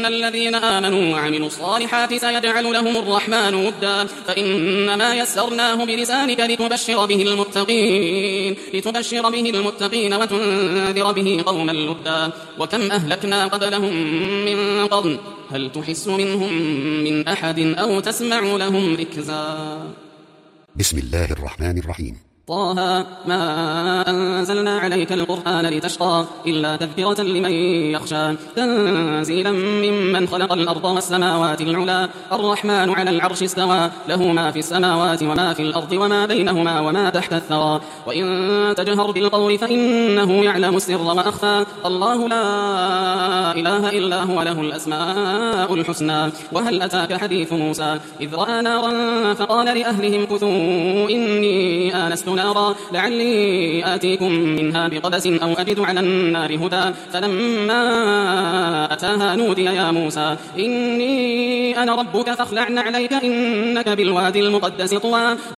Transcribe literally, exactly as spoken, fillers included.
إن الذين آمنوا وعملوا الصالحات سيجعل لهم الرحمن ودا فإنما يسرناه بلسانك لتبشر به المتقين لتبشر به المتقين وتنذر به قوما لدا وكم أهلكنا قبلهم من قرن هل تحس منهم من أحد أو تسمع لهم ركزا. بسم الله الرحمن الرحيم. طه ما أنزلنا عليك القرآن لتشقى إلا تذكرة لمن يخشى تنزيلا ممن خلق الأرض والسماوات العلا الرحمن على العرش استوى له ما في السماوات وما في الأرض وما بينهما وما تحت الثرى وإن تجهر بالقول فإنه يعلم السر وأخفى الله لا إله إلا هو له الأسماء الحسنى. وهل أتاك حديث موسى إذ رأى نارا فقال لأهلهم كثوا إني آنست نارا لعلي آتيكم منها بقبس أو أجد على النار هدى فلما أتاها نودي يا موسى إني أنا ربك فاخلع عليك إنك بالوادي المقدس طوى